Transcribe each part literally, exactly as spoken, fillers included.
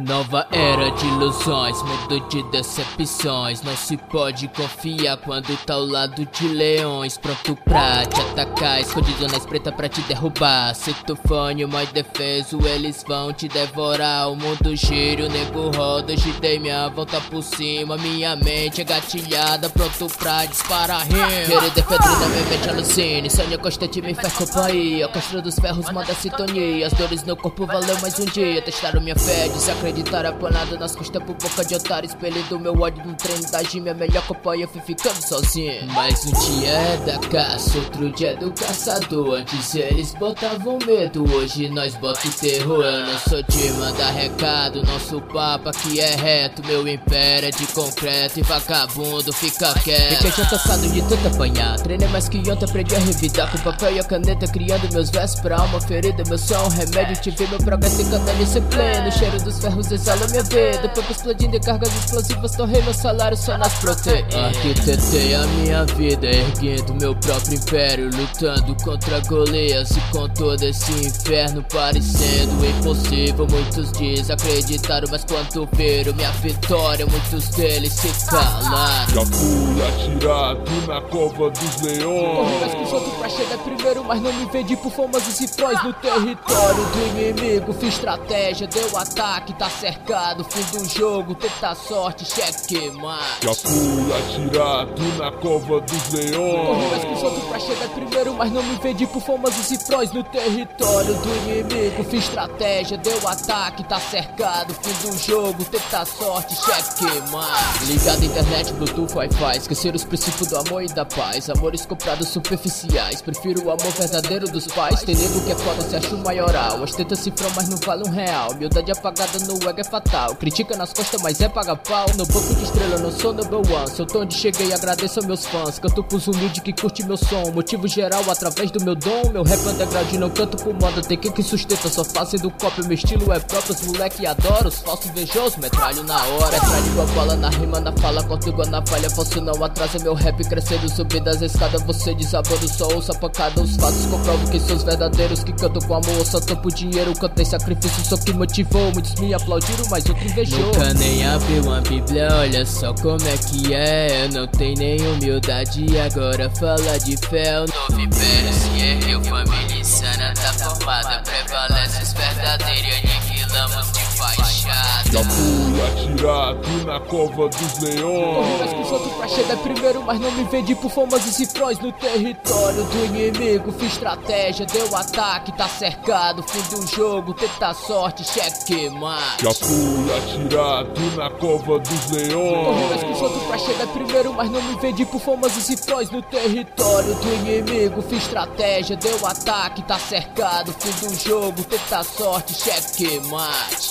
Nova era de ilusões, mundo de decepções. Não se pode confiar quando tá ao lado de leões, pronto pra te atacar, escondido na espreita pra te derrubar. Se tu fone mais defeso, eles vão te devorar. O mundo gira, o nego roda, hoje dei minha volta por cima. Minha mente é gatilhada, pronto pra disparar rima. Querer defender na minha mente alucine, sonho constante me faz companhia. Costura dos ferros manda sintonia, as dores no corpo valeu mais um dia. Testaram minha fé, desacreditar apanado nas costas por boca de otário. Expelido meu ódio no treino da gym, minha melhor companhia, fui ficando sozinho. Mais um dia é da caça, outro dia é do caçador. Antes eles botavam medo, hoje nós bota o terror. Eu não sou de mandar recado, nosso papo aqui é reto. Meu império é de concreto e vagabundo fica quieto. Fiquei já cansado de tanto apanhar, treinei mais que ontem, aprendi a revidar com papel e a caneta, criando meus versos pra alma ferida. Meu som é um remédio, tive meu progresso em cada disciplina. O cheiro dos ferros exala minha vida, papo explodindo e cargas explosivas, torrei meu salário só nas proteínas. Arquitetei a minha vida, erguendo meu próprio império, lutando contra Golias e com todo esse inferno parecendo impossível. Muitos desacreditaram, mas quando viram minha vitória, muitos deles se calaram. Já fui atirado na cova dos leões, corri mais que os outros pra chegar primeiro, mas não me vendi por famas e cifrões. No território do inimigo fiz estratégia, deu ataque, tá cercado, fim do jogo, tenta sorte, cheque mate. Já fui atirado na cova dos leões, corri mais que os outros pra chegar primeiro, mas não me vendi por famas e cifrões. No território do inimigo fiz estratégia, deu ataque, tá cercado, fim do jogo, tenta sorte, cheque mate. Ligado internet, bluetooth, wi-fi, esquecer os princípios do amor e da paz. Amores comprados superficiais, prefiro o amor verdadeiro dos pais. Tem nego que é foda, se acha o maioral, ostenta cifrão, mas não vale um real. Humildade apagada no ego é fatal, critica nas costas, mas é paga pau. No banco de estrela não sou number one, se eu tô onde cheguei agradeço aos meus fãs. Canto pros humildes que curte meu som, motivo geral através do meu dom. Meu rap underground não canto por moda, tem quem que sustenta, só fazendo cópia. Meu estilo é próprio, os moleque adoram, os falsos invejosos, metralho na hora. Metralho igual bola na rima, na fala, corto igual na falha. Falso não atrasa meu rap crescendo, subindo as escadas, você desabando, só ouça pancada. Os fatos comprovam que são os verdadeiros, que cantam com amor, só tô por dinheiro, cantei sacrifício, só que motivou. Muitos me aplaudiram, mas outro invejou. Nunca nem abri uma bíblia, olha só como é que é. Eu não tenho nem humildade, agora fala de fé. O novo império se ergueu, família insana tá formada, prevalece os verdadeiros e aniquilamos de fachada. já fui atirado na cova dos leões, corri mais que os outros pra chegar primeiro, mas não me vendi por famas e cifrões. No território do inimigo fiz estratégia, deu ataque, tá cercado, fim do jogo, tenta sorte, cheque mate. já fui atirado na cova dos leões, corri mais que os outros pra chegar primeiro, mas não me vendi por famas e cifrões. No território do inimigo fiz estratégia, deu ataque, tá cercado, fim do jogo, tenta sorte, cheque mate.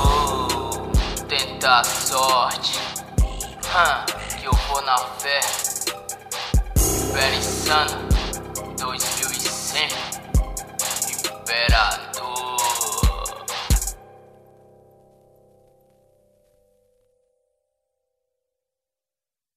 Oh, tenta sorte, hum, que eu vou na fé. Império Insano dois mil e cem, Imperado.